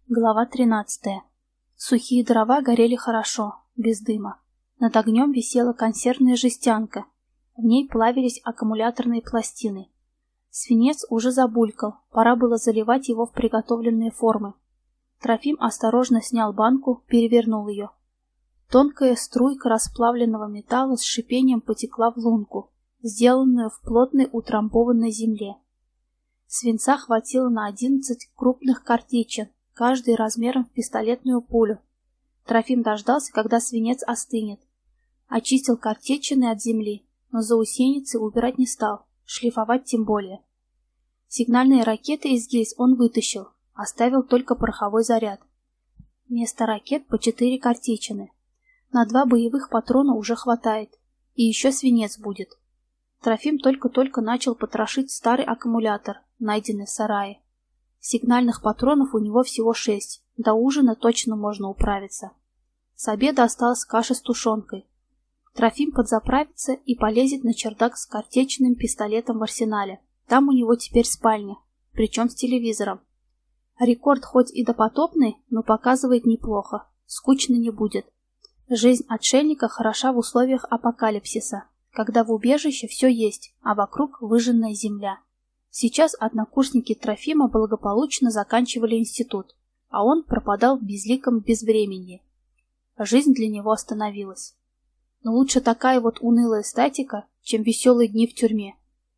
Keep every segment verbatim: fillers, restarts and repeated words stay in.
Глава тринадцатая. Сухие дрова горели хорошо, без дыма. Над огнем висела консервная жестянка. В ней плавились аккумуляторные пластины. Свинец уже забулькал, пора было заливать его в приготовленные формы. Трофим осторожно снял банку, перевернул ее. Тонкая струйка расплавленного металла с шипением потекла в лунку, сделанную в плотной утрамбованной земле. Свинца хватило на одиннадцать крупных картечин, каждый размером в пистолетную пулю. Трофим дождался, когда свинец остынет. Очистил картечины от земли, но заусеницы убирать не стал, шлифовать тем более. Сигнальные ракеты из гильз он вытащил, оставил только пороховой заряд. Вместо ракет по четыре картечины. На два боевых патрона уже хватает, и еще свинец будет. Трофим только-только начал потрошить старый аккумулятор, найденный в сарае. Сигнальных патронов у него всего шесть, до ужина точно можно управиться. С обеда осталась каша с тушенкой. Трофим подзаправится и полезет на чердак с картечным пистолетом в арсенале. Там у него теперь спальня, причем с телевизором. Рекорд хоть и допотопный, но показывает неплохо, скучно не будет. Жизнь отшельника хороша в условиях апокалипсиса, когда в убежище все есть, а вокруг выжженная земля. Сейчас однокурсники Трофима благополучно заканчивали институт, а он пропадал в безликом безвременье. Жизнь для него остановилась. Но лучше такая вот унылая статика, чем веселые дни в тюрьме.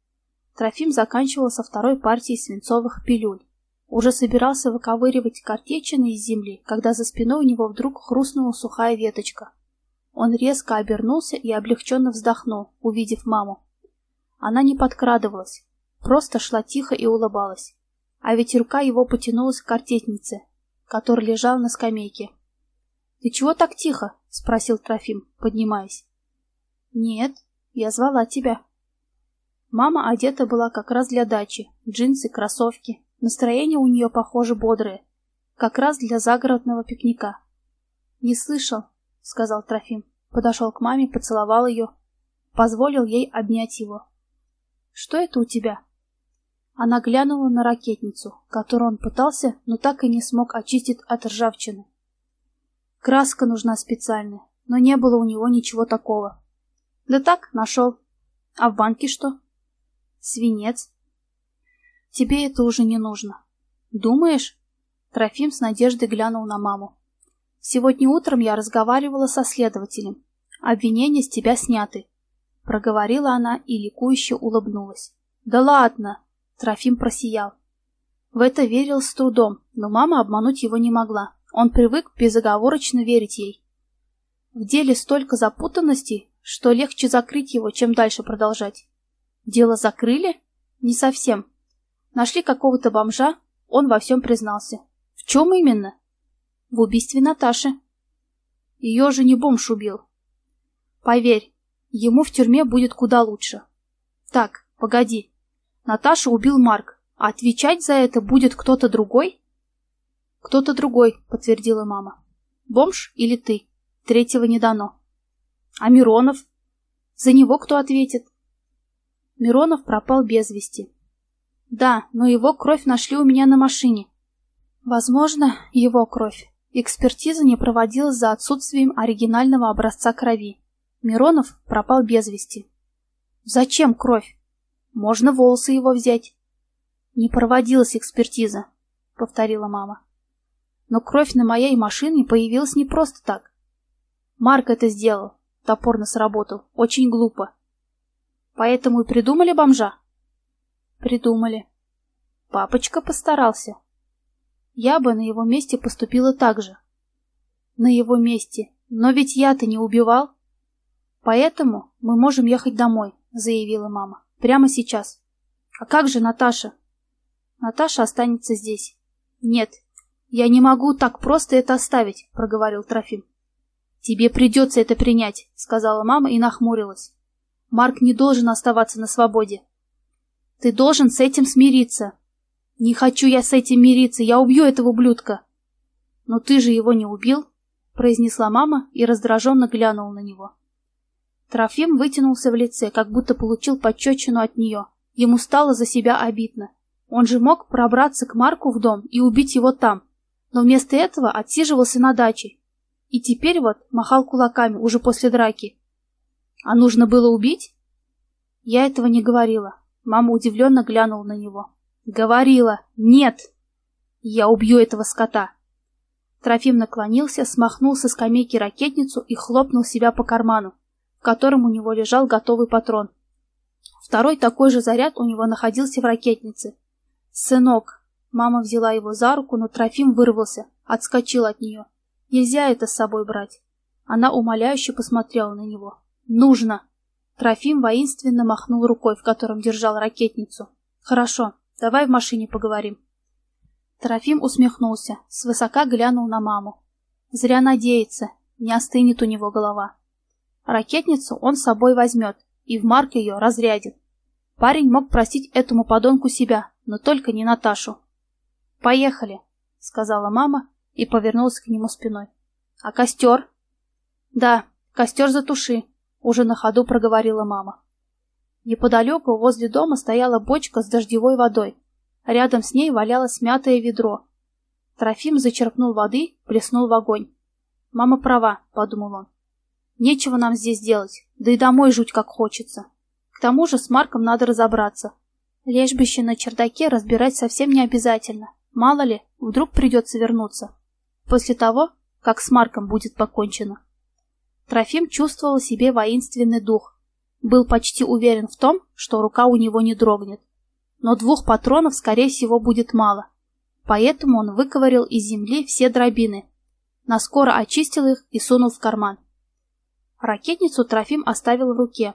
Трофим заканчивал со второй партией свинцовых пилюль. Уже собирался выковыривать картечины из земли, когда за спиной у него вдруг хрустнула сухая веточка. Он резко обернулся и облегченно вздохнул, увидев маму. Она не подкрадывалась, просто шла тихо и улыбалась. А ведь рука его потянулась к картечнице, который лежал на скамейке. — Ты чего так тихо? — спросил Трофим, поднимаясь. — Нет, я звала тебя. Мама одета была как раз для дачи, джинсы, кроссовки. Настроение у нее, похоже, бодрое, как раз для загородного пикника. — Не слышал, — сказал Трофим, подошел к маме, поцеловал ее, позволил ей обнять его. — Что это у тебя? Она глянула на ракетницу, которую он пытался, но так и не смог очистить от ржавчины. Краска нужна специальная, но не было у него ничего такого. Да так, нашел. А в банке что? Свинец. Тебе это уже не нужно. Думаешь? Трофим с надеждой глянул на маму. Сегодня утром я разговаривала со следователем. Обвинения с тебя сняты. Проговорила она и ликующе улыбнулась. Да ладно! Трофим просиял. В это верил с трудом, но мама обмануть его не могла. Он привык безоговорочно верить ей. В деле столько запутанностей, что легче закрыть его, чем дальше продолжать. Дело закрыли? Не совсем. Нашли какого-то бомжа, он во всем признался. В чем именно? В убийстве Наташи. Ее же не бомж убил. Поверь, ему в тюрьме будет куда лучше. Так, погоди. Наташу убил Марк, а отвечать за это будет кто-то другой? Кто-то другой, подтвердила мама. Бомж или ты? Третьего не дано. А Миронов? За него кто ответит? Миронов пропал без вести. Да, но его кровь нашли у меня на машине. Возможно, его кровь. Экспертиза не проводилась за отсутствием оригинального образца крови. Миронов пропал без вести. Зачем кровь? Можно волосы его взять. Не проводилась экспертиза, повторила мама. Но кровь на моей машине появилась не просто так. Марк это сделал, топорно сработал, очень глупо. Поэтому и придумали бомжа? Придумали. Папочка постарался. Я бы на его месте поступила так же. На его месте. Но ведь я-то не убивал. Поэтому мы можем ехать домой, заявила мама. Прямо сейчас. А как же Наташа? Наташа останется здесь. Нет, я не могу так просто это оставить, проговорил Трофим. Тебе придется это принять, сказала мама и нахмурилась. Марк не должен оставаться на свободе. Ты должен с этим смириться. Не хочу я с этим мириться, я убью этого ублюдка. Но ты же его не убил, произнесла мама и раздраженно глянула на него. Трофим вытянулся в лице, как будто получил пощечину от нее. Ему стало за себя обидно. Он же мог пробраться к Марку в дом и убить его там. но вместо этого отсиживался на даче. И теперь вот махал кулаками уже после драки. А нужно было убить? Я этого не говорила. Мама удивленно глянула на него. Говорила. Нет! Я убью этого скота. Трофим наклонился, смахнул со скамейки ракетницу и хлопнул себя по карману, в котором у него лежал готовый патрон. Второй такой же заряд у него находился в ракетнице. «Сынок!» Мама взяла его за руку, но Трофим вырвался, отскочил от нее. «Нельзя это с собой брать!» Она умоляюще посмотрела на него. «Нужно!» Трофим воинственно махнул рукой, в котором держал ракетницу. «Хорошо, давай в машине поговорим». Трофим усмехнулся, свысока глянул на маму. Зря надеется, не остынет у него голова. Ракетницу он с собой возьмет и в Марк ее разрядит. Парень мог простить этому подонку себя, но только не Наташу. «Поехали», — сказала мама и повернулась к нему спиной. «А костер?» «Да, костер затуши», — уже на ходу проговорила мама. Неподалеку возле дома стояла бочка с дождевой водой. Рядом с ней валялось мятое ведро. Трофим зачерпнул воды, плеснул в огонь. «Мама права», — подумал он. «Нечего нам здесь делать, да и домой жуть как хочется. К тому же с Марком надо разобраться. Лежбище на чердаке разбирать совсем не обязательно. Мало ли, вдруг придется вернуться. После того, как с Марком будет покончено». Трофим чувствовал в себе воинственный дух. Был почти уверен в том, что рука у него не дрогнет. Но двух патронов, скорее всего, будет мало. Поэтому он выковырял из земли все дробины, наскоро очистил их и сунул в карман. Ракетницу Трофим оставил в руке.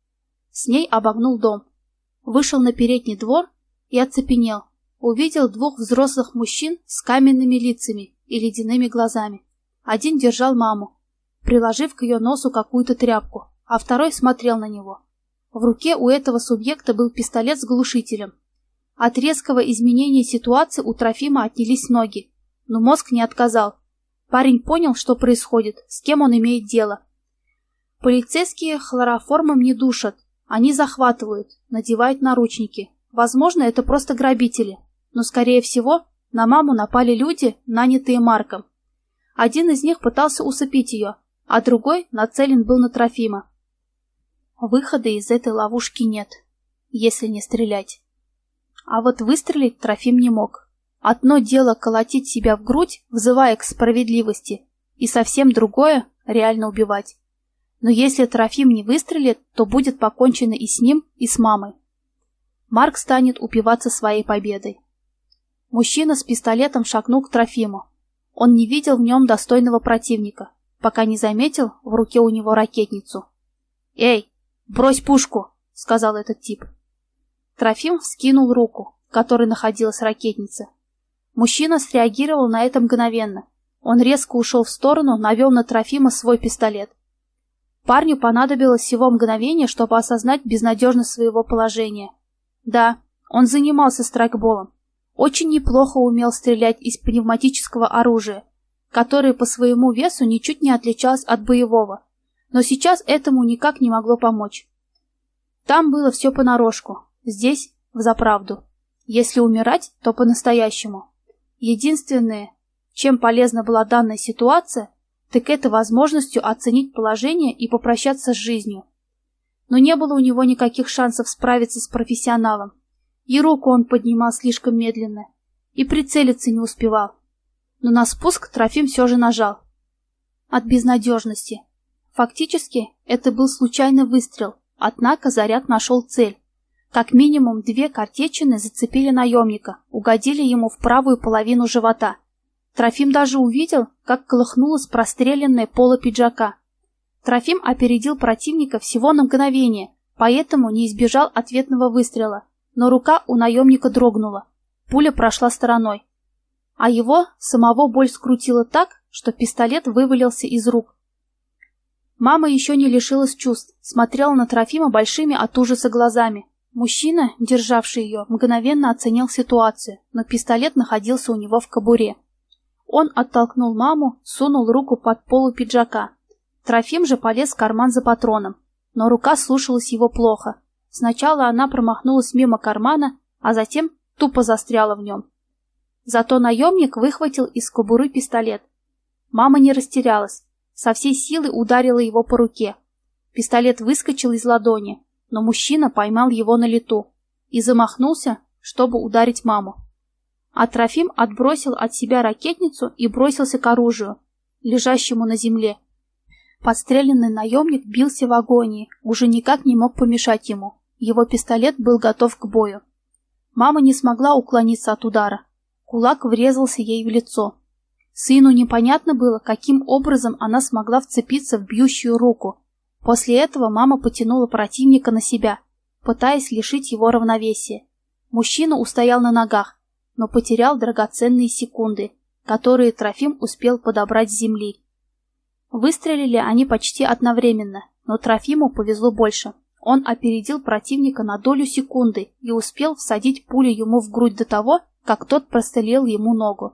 С ней обогнул дом. Вышел на передний двор и оцепенел. Увидел двух взрослых мужчин с каменными лицами и ледяными глазами. Один держал маму, приложив к ее носу какую-то тряпку, а второй смотрел на него. В руке у этого субъекта был пистолет с глушителем. От резкого изменения ситуации у Трофима отнялись ноги, но мозг не отказал. Парень понял, что происходит, с кем он имеет дело. Полицейские хлороформом не душат, они захватывают, надевают наручники. Возможно, это просто грабители, но, скорее всего, на маму напали люди, нанятые Марком. Один из них пытался усыпить ее, а другой нацелен был на Трофима. Выхода из этой ловушки нет, если не стрелять. А вот выстрелить Трофим не мог. Одно дело колотить себя в грудь, взывая к справедливости, и совсем другое — реально убивать. Но если Трофим не выстрелит, то будет покончено и с ним, и с мамой. Марк станет упиваться своей победой. Мужчина с пистолетом шагнул к Трофиму. Он не видел в нем достойного противника, пока не заметил в руке у него ракетницу. «Эй, брось пушку!» — сказал этот тип. Трофим вскинул руку, в которой находилась ракетница. Мужчина среагировал на это мгновенно. Он резко ушел в сторону, навел на Трофима свой пистолет. Парню понадобилось всего мгновение, чтобы осознать безнадежность своего положения. Да, он занимался страйкболом. Очень неплохо умел стрелять из пневматического оружия, которое по своему весу ничуть не отличалось от боевого. Но сейчас этому никак не могло помочь. Там было все понарошку, здесь — взаправду. Если умирать, то по-настоящему. Единственное, чем полезна была данная ситуация, так это возможностью оценить положение и попрощаться с жизнью. Но не было у него никаких шансов справиться с профессионалом. И руку он поднимал слишком медленно, и прицелиться не успевал. Но на спуск Трофим все же нажал. От безнадежности. Фактически, это был случайный выстрел, однако заряд нашел цель. Как минимум две картечины зацепили наемника, угодили ему в правую половину живота. Трофим даже увидел, как колыхнулось простреленное поло пиджака. Трофим опередил противника всего на мгновение, поэтому не избежал ответного выстрела, но рука у наемника дрогнула. Пуля прошла стороной. А его самого боль скрутила так, что пистолет вывалился из рук. Мама еще не лишилась чувств, смотрела на Трофима большими от ужаса глазами. Мужчина, державший ее, мгновенно оценил ситуацию, но пистолет находился у него в кобуре. Он оттолкнул маму, сунул руку под полу пиджака. Трофим же полез в карман за патроном, но рука слушалась его плохо. Сначала она промахнулась мимо кармана, а затем тупо застряла в нем. Зато наемник выхватил из кобуры пистолет. Мама не растерялась, со всей силы ударила его по руке. Пистолет выскочил из ладони, но мужчина поймал его на лету и замахнулся, чтобы ударить маму. А Трофим отбросил от себя ракетницу и бросился к оружию, лежащему на земле. Подстреленный наемник бился в агонии, уже никак не мог помешать ему. Его пистолет был готов к бою. Мама не смогла уклониться от удара. Кулак врезался ей в лицо. Сыну непонятно было, каким образом она смогла вцепиться в бьющую руку. После этого мама потянула противника на себя, пытаясь лишить его равновесия. Мужчина устоял на ногах, но потерял драгоценные секунды, которые Трофим успел подобрать с земли. Выстрелили они почти одновременно, но Трофиму повезло больше. Он опередил противника на долю секунды и успел всадить пулю ему в грудь до того, как тот прострелил ему ногу.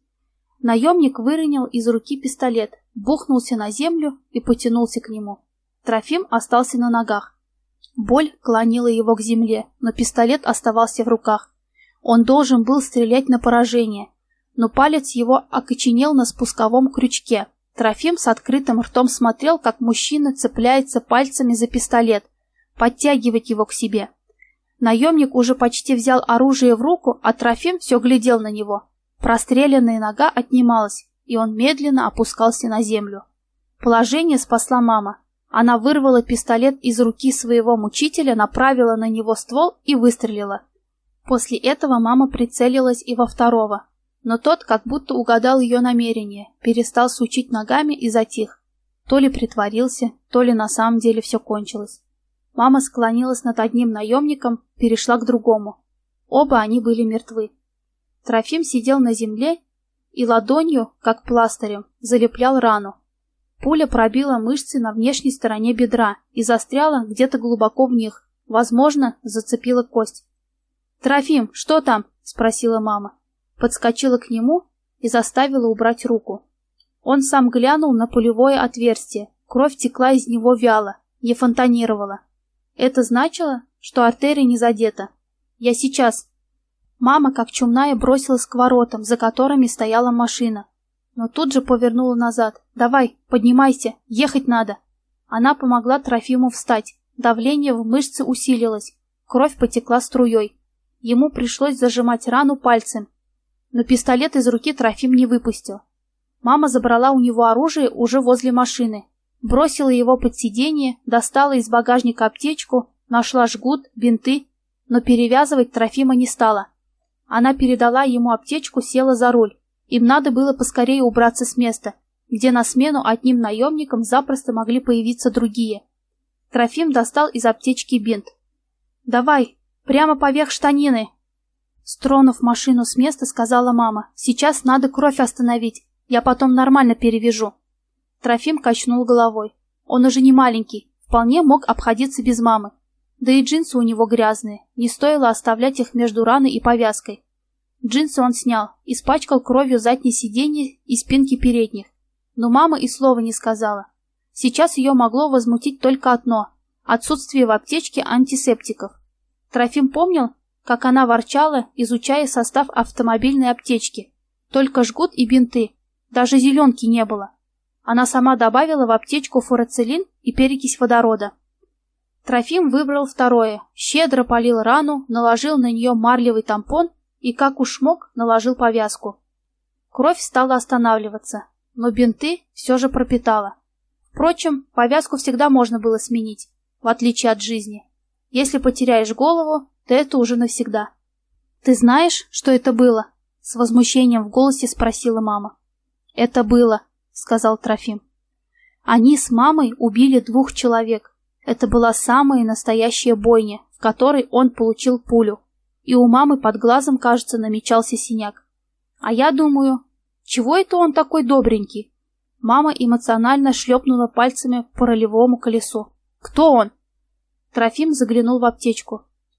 Наемник выронил из руки пистолет, бухнулся на землю и потянулся к нему. Трофим остался на ногах. Боль клонила его к земле, но пистолет оставался в руках. Он должен был стрелять на поражение, но палец его окоченел на спусковом крючке. Трофим с открытым ртом смотрел, как мужчина цепляется пальцами за пистолет, подтягивает его к себе. Наемник уже почти взял оружие в руку, а Трофим все глядел на него. Простреленная нога отнималась, и он медленно опускался на землю. Положение спасла мама. Она вырвала пистолет из руки своего мучителя, направила на него ствол и выстрелила. После этого мама прицелилась и во второго, но тот как будто угадал ее намерение, перестал сучить ногами и затих. То ли притворился, то ли на самом деле все кончилось. Мама склонилась над одним наемником, перешла к другому. Оба они были мертвы. Трофим сидел на земле и ладонью, как пластырем, залеплял рану. Пуля пробила мышцы на внешней стороне бедра и застряла где-то глубоко в них, возможно, зацепила кость. «Трофим, что там?» — спросила мама. Подскочила к нему и заставила убрать руку. Он сам глянул на пулевое отверстие. Кровь текла из него вяло, не фонтанировала. Это значило, что артерия не задета. «Я сейчас». Мама, как чумная, бросилась к воротам, за которыми стояла машина. Но тут же повернула назад. «Давай, поднимайся, ехать надо». Она помогла Трофиму встать. Давление в мышцы усилилось. Кровь потекла струей. Ему пришлось зажимать рану пальцем. Но пистолет из руки Трофим не выпустил. Мама забрала у него оружие уже возле машины. Бросила его под сиденье, достала из багажника аптечку, нашла жгут, бинты, но перевязывать Трофима не стала. Она передала ему аптечку, села за руль. Им надо было поскорее убраться с места, где на смену одним наемникам запросто могли появиться другие. Трофим достал из аптечки бинт. «Давай, прямо поверх штанины!» Стронув машину с места, сказала мама. «Сейчас надо кровь остановить, я потом нормально перевяжу». Трофим качнул головой. Он уже не маленький, вполне мог обходиться без мамы. Да и джинсы у него грязные, не стоило оставлять их между раной и повязкой. Джинсы он снял, испачкал кровью заднее сиденье и спинки передних. Но мама и слова не сказала. Сейчас ее могло возмутить только одно – отсутствие в аптечке антисептиков. Трофим помнил, как она ворчала, изучая состав автомобильной аптечки. Только жгут и бинты, даже зеленки не было. Она сама добавила в аптечку фурацилин и перекись водорода. Трофим выбрал второе, щедро полил рану, наложил на нее марлевый тампон и, как уж мог, наложил повязку. Кровь стала останавливаться, но бинты все же пропитала. Впрочем, повязку всегда можно было сменить, в отличие от жизни. Если потеряешь голову, то это уже навсегда. «Ты знаешь, что это было?» — с возмущением в голосе спросила мама. «Это было», — сказал Трофим. «Они с мамой убили двух человек. Это была самая настоящая бойня, в которой он получил пулю. И у мамы под глазом, кажется, намечался синяк. А я думаю, чего это он такой добренький?» Мама эмоционально шлепнула пальцами по рулевому колесу. «Кто он?» Трофим заглянул в аптечку.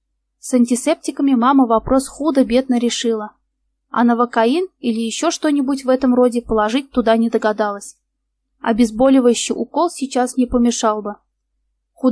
С антисептиками мама вопрос худо-бедно решила. А новокаин или еще что-нибудь в этом роде положить туда не догадалась. Обезболивающий укол сейчас не помешал бы.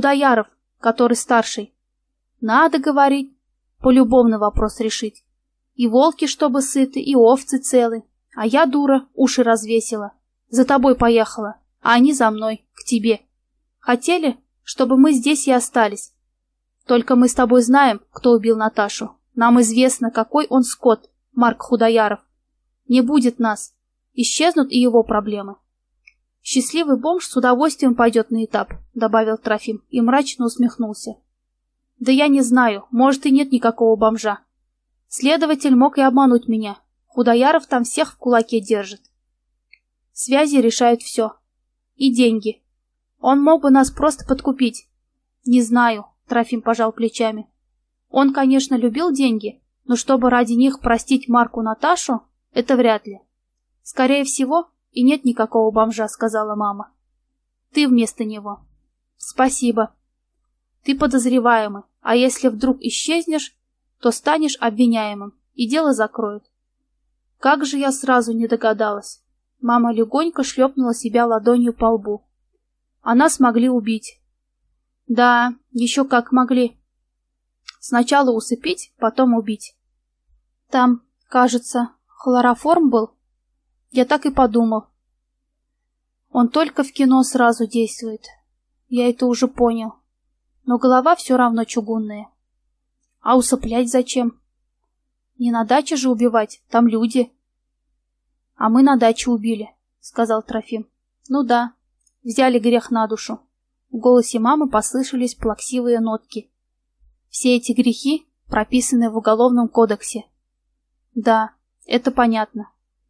Худояров, который старший. Надо говорить, полюбовно вопрос решить. И волки, чтобы сыты, и овцы целы. А я, дура, уши развесила. За тобой поехала, а они за мной, к тебе. Хотели, чтобы мы здесь и остались. Только мы с тобой знаем, кто убил Наташу. Нам известно, какой он скот, Марк Худояров. Не будет нас. Исчезнут и его проблемы. Счастливый бомж с удовольствием пойдет на этап, добавил Трофим и мрачно усмехнулся. Да я не знаю, может и нет никакого бомжа. Следователь мог и обмануть меня. Худояров там всех в кулаке держит. Связи решают все. И деньги. Он мог бы нас просто подкупить. Не знаю, Трофим пожал плечами. Он, конечно, любил деньги, но чтобы ради них простить Марку Наташу, это вряд ли. Скорее всего, и нет никакого бомжа, сказала мама. Ты вместо него. Спасибо. Ты подозреваемый, а если вдруг исчезнешь, то станешь обвиняемым, и дело закроют. Как же я сразу не догадалась. Мама легонько шлепнула себя ладонью по лбу. А нас могли убить. Да, еще как могли. Сначала усыпить, потом убить. Там, кажется, хлороформ был. Я так и подумал. Он только в кино сразу действует. Я это уже понял. Но голова все равно чугунная. А усыплять зачем? Не на даче же убивать, там люди. А мы на даче убили, сказал Трофим. Ну да, взяли грех на душу. В голосе мамы послышались плаксивые нотки. Все эти грехи прописаны в Уголовном кодексе. Да, это понятно.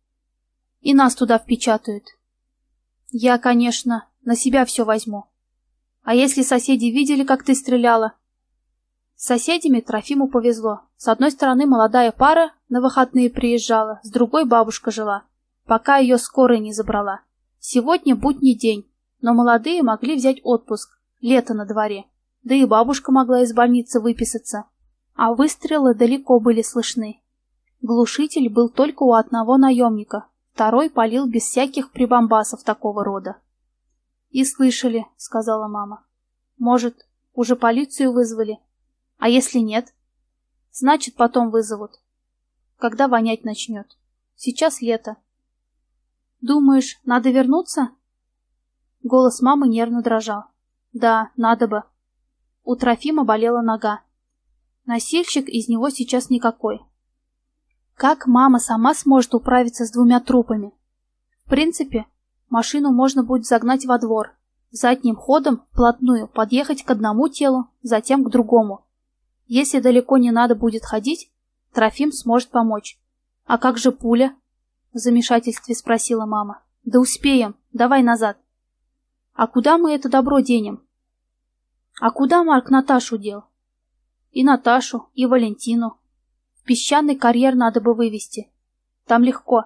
И нас туда впечатают. Я, конечно, на себя все возьму. А если соседи видели, как ты стреляла? С соседями Трофиму повезло. С одной стороны молодая пара на выходные приезжала, с другой бабушка жила, пока ее скорая не забрала. Сегодня будний день, но молодые могли взять отпуск, лето на дворе. Да и бабушка могла из больницы выписаться. А выстрелы далеко были слышны. Глушитель был только у одного наемника, второй палил без всяких прибамбасов такого рода. «И слышали», — сказала мама. «Может, уже полицию вызвали? А если нет? Значит, потом вызовут. Когда вонять начнет. Сейчас лето». «Думаешь, надо вернуться?» Голос мамы нервно дрожал. «Да, надо бы». У Трофима болела нога. Носильщик из него сейчас никакой. Как мама сама сможет управиться с двумя трупами? В принципе, машину можно будет загнать во двор, задним ходом вплотную подъехать к одному телу, затем к другому. Если далеко не надо будет ходить, Трофим сможет помочь. А как же пуля? В замешательстве спросила мама. Да успеем, давай назад. А куда мы это добро денем? А куда Марк Наташу дел? И Наташу, и Валентину. В песчаный карьер надо бы вывести. Там легко.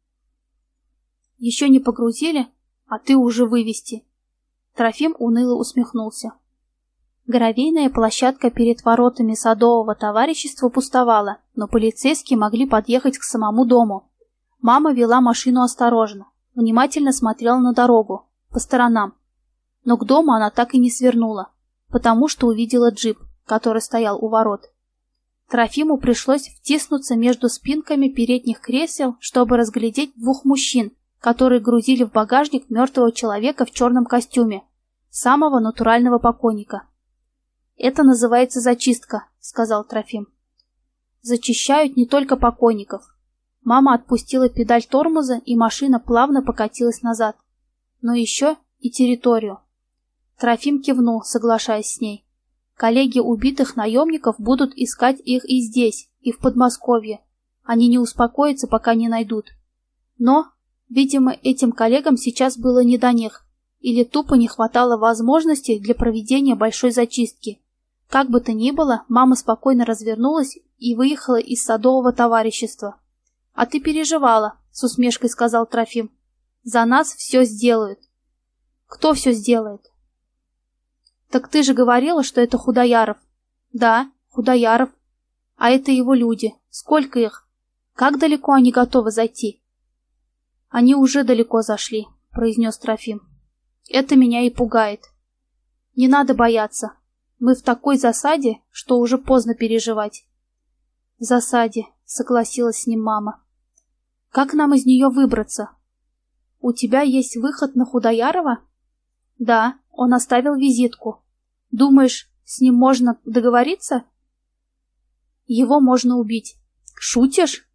Еще не погрузили, а ты уже вывести. Трофим уныло усмехнулся. Гравийная площадка перед воротами садового товарищества пустовала, но полицейские могли подъехать к самому дому. Мама вела машину осторожно, внимательно смотрела на дорогу, по сторонам. Но к дому она так и не свернула, потому что увидела джип, который стоял у ворот. Трофиму пришлось втиснуться между спинками передних кресел, чтобы разглядеть двух мужчин, которые грузили в багажник мертвого человека в черном костюме, самого натурального покойника. «Это называется зачистка», — сказал Трофим. «Зачищают не только покойников». Мама отпустила педаль тормоза, и машина плавно покатилась назад. Но еще и территорию. Трофим кивнул, соглашаясь с ней. Коллеги убитых наемников будут искать их и здесь, и в Подмосковье. Они не успокоятся, пока не найдут. Но, видимо, этим коллегам сейчас было не до них, или тупо не хватало возможностей для проведения большой зачистки. Как бы то ни было, мама спокойно развернулась и выехала из садового товарищества. «А ты переживала», — с усмешкой сказал Трофим. «За нас все сделают». «Кто все сделает?» «Так ты же говорила, что это Худояров». «Да, Худояров. А это его люди. Сколько их? Как далеко они готовы зайти?» «Они уже далеко зашли», — произнес Трофим. «Это меня и пугает. Не надо бояться. Мы в такой засаде, что уже поздно переживать». В засаде, согласилась с ним мама. Как нам из нее выбраться? У тебя есть выход на Худоярова? Да, он оставил визитку. Думаешь, с ним можно договориться? Его можно убить. Шутишь?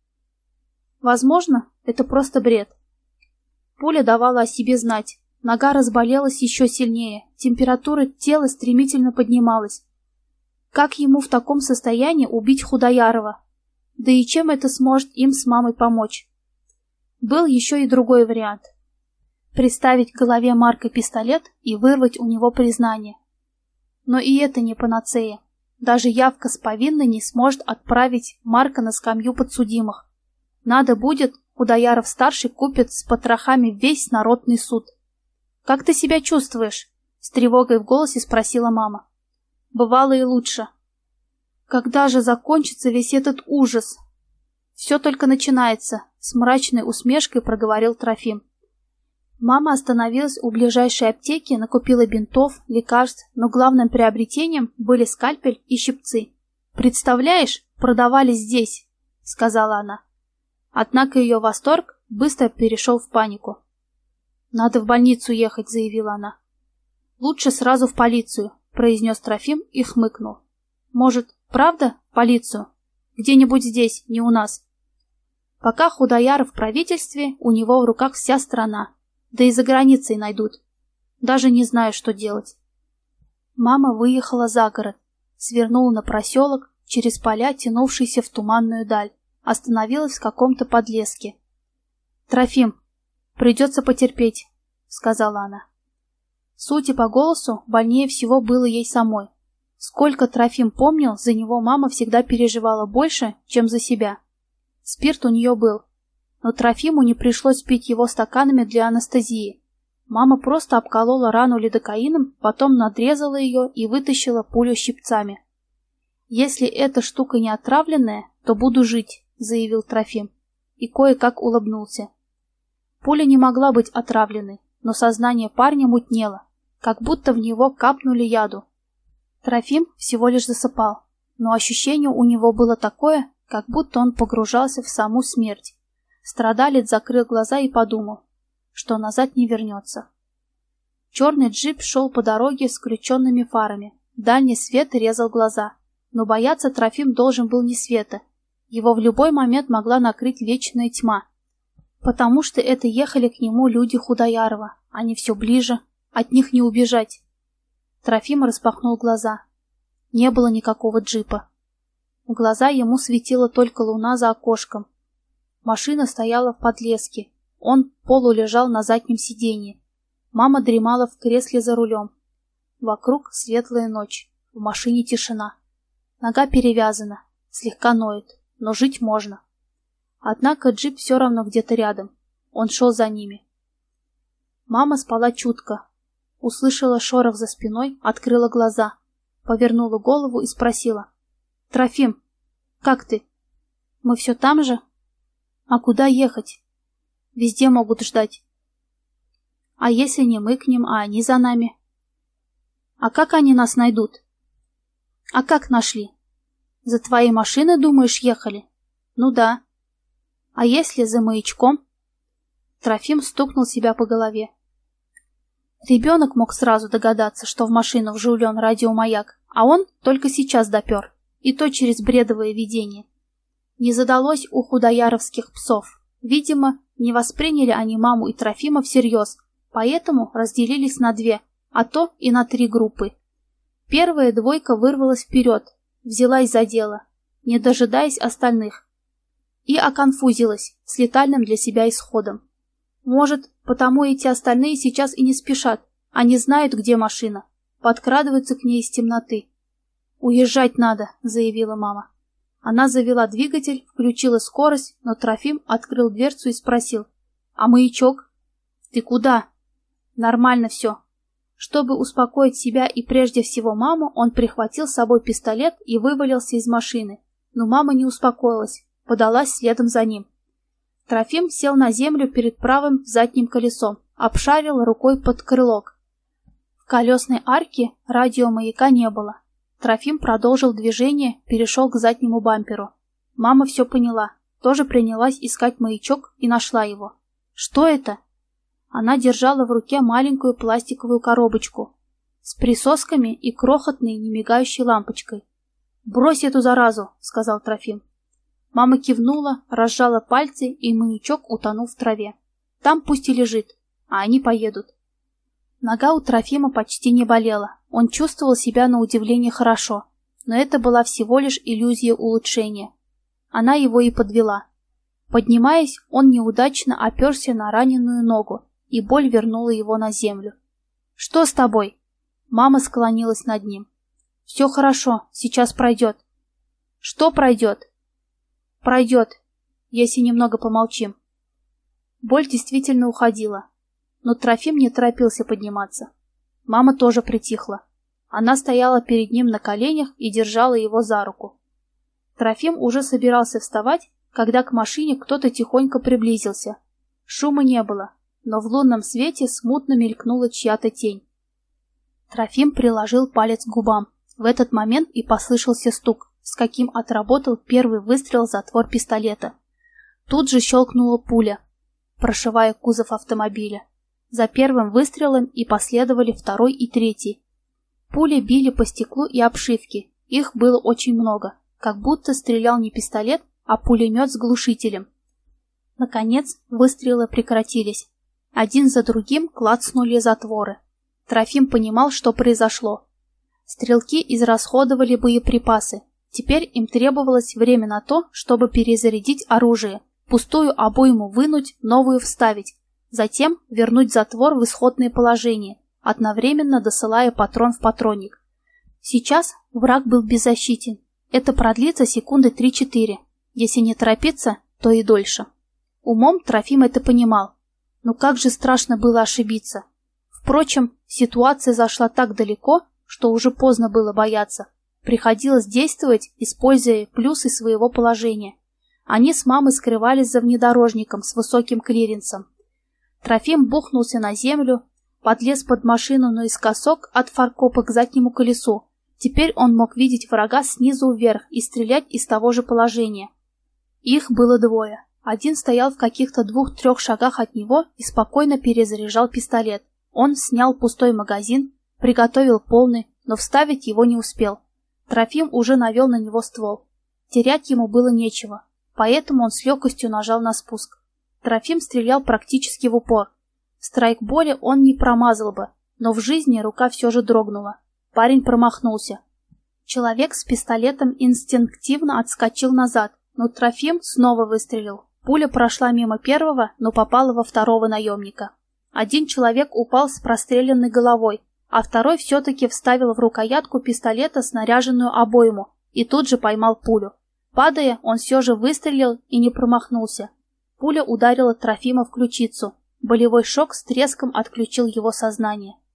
Возможно, это просто бред. Пуля давала о себе знать. Нога разболелась еще сильнее, температура тела стремительно поднималась. Как ему в таком состоянии убить Худоярова? Да и чем это сможет им с мамой помочь? Был еще и другой вариант. Приставить к голове Марка пистолет и вырвать у него признание. Но и это не панацея. Даже явка с повинной не сможет отправить Марка на скамью подсудимых. Надо будет, Худояров-старший купит с потрохами весь народный суд. «Как ты себя чувствуешь?» — с тревогой в голосе спросила мама. «Бывало и лучше». «Когда же закончится весь этот ужас?» «Все только начинается», — с мрачной усмешкой проговорил Трофим. Мама остановилась у ближайшей аптеки, накупила бинтов, лекарств, но главным приобретением были скальпель и щипцы. «Представляешь, продавали здесь», — сказала она. Однако ее восторг быстро перешел в панику. «Надо в больницу ехать», — заявила она. «Лучше сразу в полицию», — произнес Трофим и хмыкнул. «Может, правда, в полицию? Где-нибудь здесь, не у нас». Пока Худояров в правительстве, у него в руках вся страна. Да и за границей найдут. Даже не знаю, что делать. Мама выехала за город, свернула на проселок, через поля, тянувшиеся в туманную даль, остановилась в каком-то подлеске. «Трофим, придется потерпеть», — сказала она. Судя по голосу, больнее всего было ей самой. Сколько Трофим помнил, за него мама всегда переживала больше, чем за себя. Спирт у нее был, но Трофиму не пришлось пить его стаканами для анестезии. Мама просто обколола рану лидокаином, потом надрезала ее и вытащила пулю щипцами. «Если эта штука не отравленная, то буду жить», — заявил Трофим, и кое-как улыбнулся. Пуля не могла быть отравленной, но сознание парня мутнело, как будто в него капнули яду. Трофим всего лишь засыпал, но ощущение у него было такое, как будто он погружался в саму смерть. Страдалец закрыл глаза и подумал, что назад не вернется. Черный джип шел по дороге с включенными фарами. Дальний свет резал глаза, но бояться Трофим должен был не света. Его в любой момент могла накрыть вечная тьма, потому что это ехали к нему люди Худоярова. Они все ближе, от них не убежать. Трофим распахнул глаза. Не было никакого джипа. В глаза ему светила только луна за окошком. Машина стояла в подлеске. Он полулежал на заднем сиденье. Мама дремала в кресле за рулем. Вокруг светлая ночь. В машине тишина. Нога перевязана, слегка ноет, но жить можно. Однако джип все равно где-то рядом. Он шел за ними. Мама спала чутко. Услышала шорох за спиной, открыла глаза, повернула голову и спросила. «Трофим, как ты? Мы все там же? А куда ехать? Везде могут ждать. А если не мы к ним, а они за нами? А как они нас найдут? А как нашли? За твоей машиной, думаешь, ехали? Ну да. А если за маячком?» Трофим стукнул себя по голове. Ребенок мог сразу догадаться, что в машину вживлен радиомаяк, а он только сейчас допер, и то через бредовое видение. Не задалось у худояровских псов. Видимо, не восприняли они маму и Трофима всерьез, поэтому разделились на две, а то и на три группы. Первая двойка вырвалась вперед, взялась за дело, не дожидаясь остальных, и оконфузилась с летальным для себя исходом. Может, потому эти остальные сейчас и не спешат, они знают, где машина, подкрадываются к ней из темноты. «Уезжать надо», — заявила мама. Она завела двигатель, включила скорость, но Трофим открыл дверцу и спросил. «А маячок?» «Ты куда?» «Нормально все». Чтобы успокоить себя и прежде всего маму, он прихватил с собой пистолет и вывалился из машины. Но мама не успокоилась, подалась следом за ним. Трофим сел на землю перед правым задним колесом, обшарил рукой под крылок. В колесной арке радиомаяка не было. Трофим продолжил движение, перешел к заднему бамперу. Мама все поняла, тоже принялась искать маячок и нашла его. Что это? Она держала в руке маленькую пластиковую коробочку с присосками и крохотной немигающей лампочкой. «Брось эту заразу», — сказал Трофим. Мама кивнула, разжала пальцы, и маячок утонул в траве. Там пусть и лежит, а они поедут. Нога у Трофима почти не болела, он чувствовал себя на удивление хорошо, но это была всего лишь иллюзия улучшения. Она его и подвела. Поднимаясь, он неудачно оперся на раненую ногу, и боль вернула его на землю. «Что с тобой?» Мама склонилась над ним. «Все хорошо, сейчас пройдет». «Что пройдет?» «Пройдет, если немного помолчим». Боль действительно уходила, но Трофим не торопился подниматься. Мама тоже притихла. Она стояла перед ним на коленях и держала его за руку. Трофим уже собирался вставать, когда к машине кто-то тихонько приблизился. Шума не было, но в лунном свете смутно мелькнула чья-то тень. Трофим приложил палец к губам. В этот момент и послышался стук, с каким отработал первый выстрел в затвор пистолета. Тут же щелкнула пуля, прошивая кузов автомобиля. За первым выстрелом и последовали второй и третий. Пули били по стеклу и обшивке, их было очень много, как будто стрелял не пистолет, а пулемет с глушителем. Наконец выстрелы прекратились. Один за другим клацнули затворы. Трофим понимал, что произошло. Стрелки израсходовали боеприпасы. Теперь им требовалось время на то, чтобы перезарядить оружие, пустую обойму вынуть, новую вставить, затем вернуть затвор в исходное положение, одновременно досылая патрон в патронник. Сейчас враг был беззащитен. Это продлится секунды три-четыре. Если не торопиться, то и дольше. Умом Трофим это понимал. Но как же страшно было ошибиться. Впрочем, ситуация зашла так далеко, что уже поздно было бояться. Приходилось действовать, используя плюсы своего положения. Они с мамой скрывались за внедорожником с высоким клиренсом. Трофим бухнулся на землю, подлез под машину наискосок от фаркопа к заднему колесу. Теперь он мог видеть врага снизу вверх и стрелять из того же положения. Их было двое. Один стоял в каких-то двух-трех шагах от него и спокойно перезаряжал пистолет. Он снял пустой магазин, приготовил полный, но вставить его не успел. Трофим уже навел на него ствол. Терять ему было нечего, поэтому он с легкостью нажал на спуск. Трофим стрелял практически в упор. В страйкболе он не промазал бы, но в жизни рука все же дрогнула. Парень промахнулся. Человек с пистолетом инстинктивно отскочил назад, но Трофим снова выстрелил. Пуля прошла мимо первого, но попала во второго наемника. Один человек упал с простреленной головой, а второй все-таки вставил в рукоятку пистолета снаряженную обойму и тут же поймал пулю. Падая, он все же выстрелил и не промахнулся. Пуля ударила Трофима в ключицу. Болевой шок с треском отключил его сознание.